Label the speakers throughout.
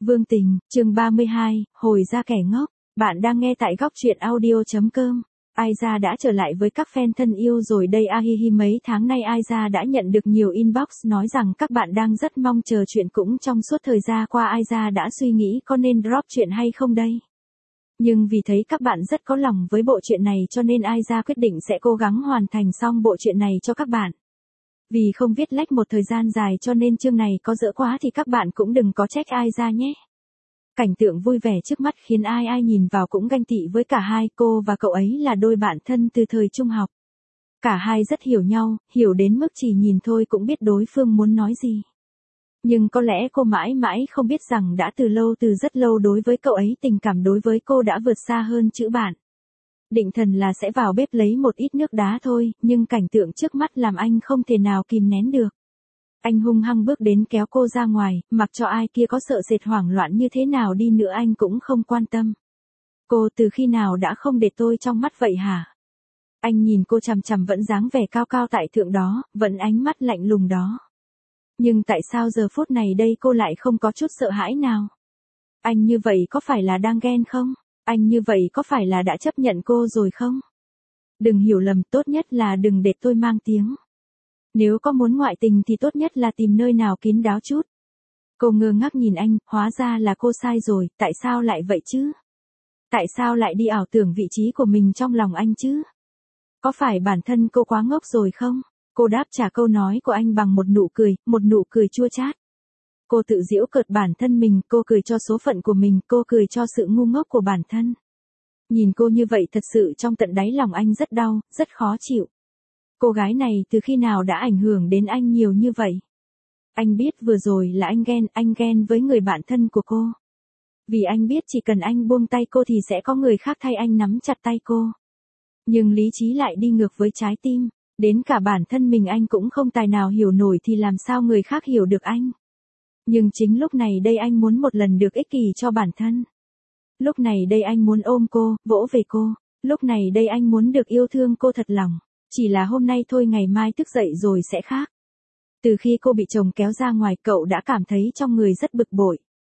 Speaker 1: Vương Tình, chương 32, hồi ra kẻ ngốc. Bạn đang nghe tại góc truyện audio.com. Aiza đã trở lại với các fan thân yêu rồi đây ahihi. Mấy tháng nay Aiza đã nhận được nhiều inbox nói rằng các bạn đang rất mong chờ chuyện. Cũng trong suốt thời gian qua Aiza đã suy nghĩ có nên drop chuyện hay không đây. Nhưng vì thấy các bạn rất có lòng với bộ truyện này cho nên Aiza quyết định sẽ cố gắng hoàn thành xong bộ truyện này cho các bạn. Vì không viết lách một thời gian dài cho nên chương này có dở quá thì các bạn cũng đừng có trách Aiza nhé. Cảnh tượng vui vẻ trước mắt khiến ai nhìn vào cũng ganh tị với cả hai. Cô và cậu ấy là đôi bạn thân từ thời trung học. Cả hai rất hiểu nhau, hiểu đến mức chỉ nhìn thôi cũng biết đối phương muốn nói gì. Nhưng có lẽ cô mãi mãi không biết rằng đã từ rất lâu đối với cậu ấy tình cảm đối với cô đã vượt xa hơn chữ bạn. Định thần là sẽ vào bếp lấy một ít nước đá thôi, nhưng cảnh tượng trước mắt làm anh không thể nào kìm nén được. Anh hung hăng bước đến kéo cô ra ngoài, mặc cho ai kia có sợ sệt hoảng loạn như thế nào đi nữa anh cũng không quan tâm. Cô từ khi nào đã không để tôi trong mắt vậy hả? Anh nhìn cô chằm chằm vẫn dáng vẻ cao cao tại thượng đó, vẫn ánh mắt lạnh lùng đó. Nhưng tại sao giờ phút này đây cô lại không có chút sợ hãi nào? Anh như vậy có phải là đang ghen không? Anh như vậy có phải là đã chấp nhận cô rồi không? Đừng hiểu lầm, tốt nhất là đừng để tôi mang tiếng. Nếu có muốn ngoại tình thì tốt nhất là tìm nơi nào kín đáo chút. Cô ngơ ngác nhìn anh, hóa ra là cô sai rồi, tại sao lại vậy chứ? Tại sao lại đi ảo tưởng vị trí của mình trong lòng anh chứ? Có phải bản thân cô quá ngốc rồi không? Cô đáp trả câu nói của anh bằng một nụ cười chua chát. Cô tự giễu cợt bản thân mình, cô cười cho số phận của mình, cô cười cho sự ngu ngốc của bản thân. Nhìn cô như vậy thật sự trong tận đáy lòng anh rất đau, rất khó chịu. Cô gái này từ khi nào đã ảnh hưởng đến anh nhiều như vậy? Anh biết vừa rồi là anh ghen với người bạn thân của cô. Vì anh biết chỉ cần anh buông tay cô thì sẽ có người khác thay anh nắm chặt tay cô. Nhưng lý trí lại đi ngược với trái tim, đến cả bản thân mình anh cũng không tài nào hiểu nổi thì làm sao người khác hiểu được anh. Nhưng chính lúc này đây anh muốn một lần được ích kỷ cho bản thân. Lúc này đây anh muốn ôm cô, vỗ về cô. Lúc này đây anh muốn được yêu thương cô thật lòng. Chỉ là hôm nay thôi, ngày mai thức dậy rồi sẽ khác. Từ khi cô bị chồng kéo ra ngoài cậu đã cảm thấy trong người rất bực bội.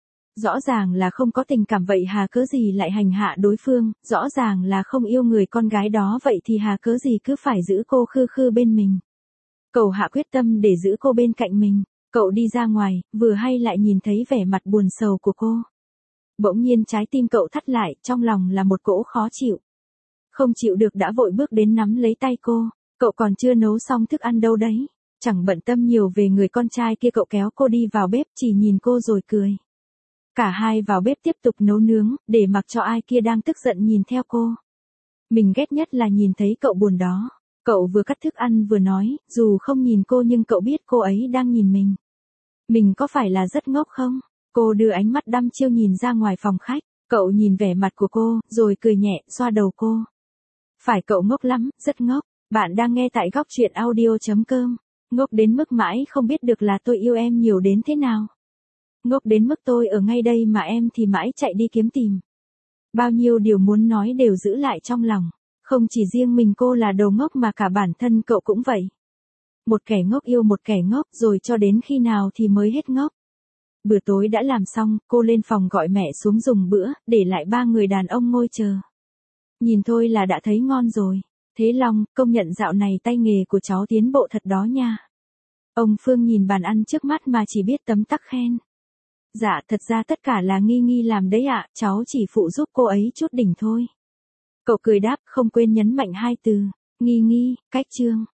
Speaker 1: Rõ ràng là không có tình cảm vậy hà cớ gì lại hành hạ đối phương, rõ ràng là không yêu người con gái đó vậy thì hà cớ gì cứ phải giữ cô khư khư bên mình. Cậu hạ quyết tâm để giữ cô bên cạnh mình. Cậu đi ra ngoài, vừa hay lại nhìn thấy vẻ mặt buồn sầu của cô. Bỗng nhiên trái tim cậu thắt lại, trong lòng là một cỗ khó chịu. Không chịu được đã vội bước đến nắm lấy tay cô. Cậu còn chưa nấu xong thức ăn đâu đấy. Chẳng bận tâm nhiều về người con trai kia, cậu kéo cô đi vào bếp chỉ nhìn cô rồi cười. Cả hai vào bếp tiếp tục nấu nướng, để mặc cho ai kia đang tức giận nhìn theo cô. Mình ghét nhất là nhìn thấy cậu buồn đó. Cậu vừa cắt thức ăn vừa nói, dù không nhìn cô nhưng cậu biết cô ấy đang nhìn mình. Mình có phải là rất ngốc không? Cô đưa ánh mắt đăm chiêu nhìn ra ngoài phòng khách. Cậu nhìn vẻ mặt của cô, rồi cười nhẹ, xoa đầu cô. Phải cậu ngốc lắm, rất ngốc. Bạn đang nghe tại góc truyện audio.com. Ngốc đến mức mãi không biết được là tôi yêu em nhiều đến thế nào. Ngốc đến mức tôi ở ngay đây mà em thì mãi chạy đi kiếm tìm. Bao nhiêu điều muốn nói đều giữ lại trong lòng. Không chỉ riêng mình cô là đầu ngốc mà cả bản thân cậu cũng vậy. Một kẻ ngốc yêu một kẻ ngốc rồi cho đến khi nào thì mới hết ngốc. Bữa tối đã làm xong, cô lên phòng gọi mẹ xuống dùng bữa, để lại ba người đàn ông ngồi chờ. Nhìn thôi là đã thấy ngon rồi. Thế Long, công nhận dạo này tay nghề của cháu tiến bộ thật đó nha. Ông Phương nhìn bàn ăn trước mắt mà chỉ biết tấm tắc khen. Dạ, thật ra tất cả là Nghi làm đấy ạ, cháu chỉ phụ giúp cô ấy chút đỉnh thôi. Cậu cười đáp, không quên nhấn mạnh hai từ, Nghi, cách chương.